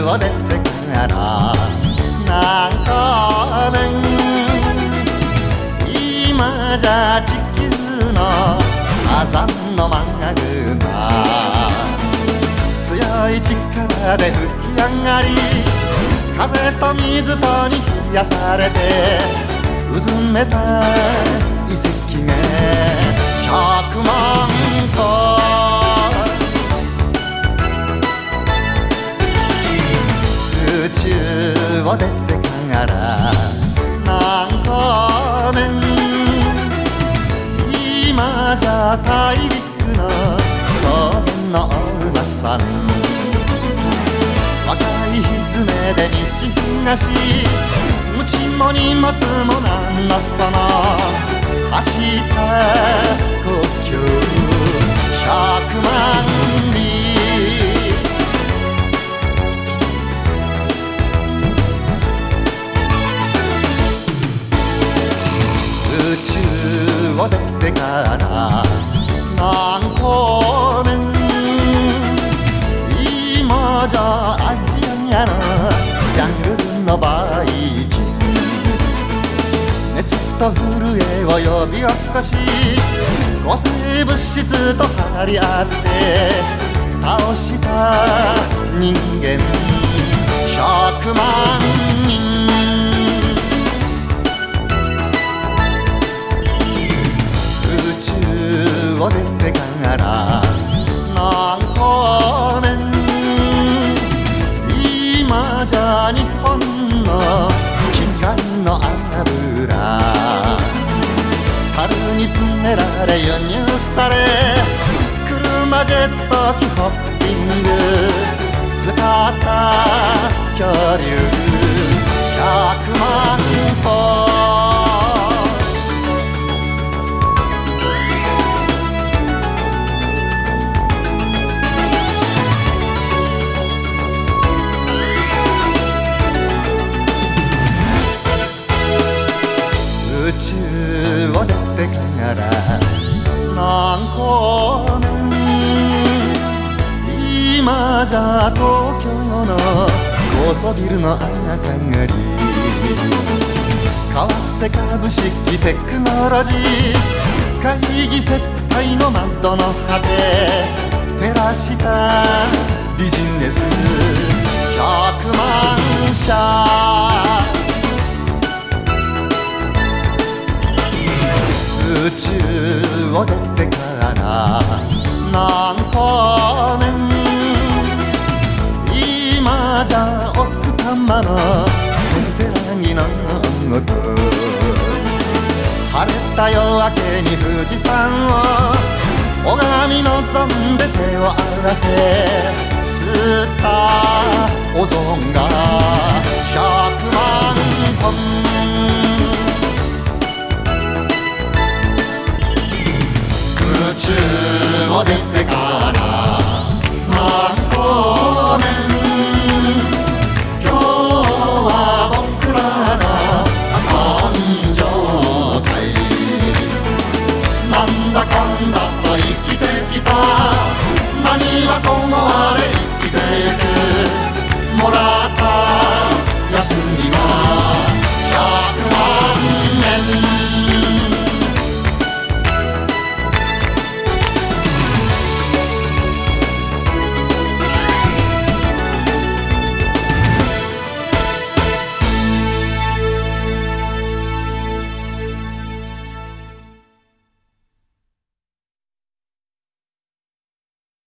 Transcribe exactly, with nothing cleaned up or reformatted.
を出てから何光年、今じゃ地球の火山のマグマ、強い力で吹き上がり、風と水とに冷やされてうずめた遺跡が百万個。宇宙を出てから何光年、今じゃ大陸の草原のお馬さん、若いひづめで西東、無知も荷物もなんのその走った故郷百万里。宇宙を出てから何光年、今じゃアジアのジャングルのバイキン、熱と震えを呼び起こし、合成物質と張り合って倒した人間百万人。宇宙を出てから何光年、今じゃ日本の機械の油、樽に詰められ輸入され、車ジェット機ホッピング使った恐竜百万個。宇宙を出てから何光年、今じゃ東京の高層ビルの明かり、為替株式テクノロジー、会議接待の窓の果て照らしたビジネス百万社。宇宙を出てから何光年、今じゃ奥多摩のせせらぎのごと、晴れた夜明けに富士山を拝み望んで手を合わせ、吸ったオゾンが百万トン。宇宙を出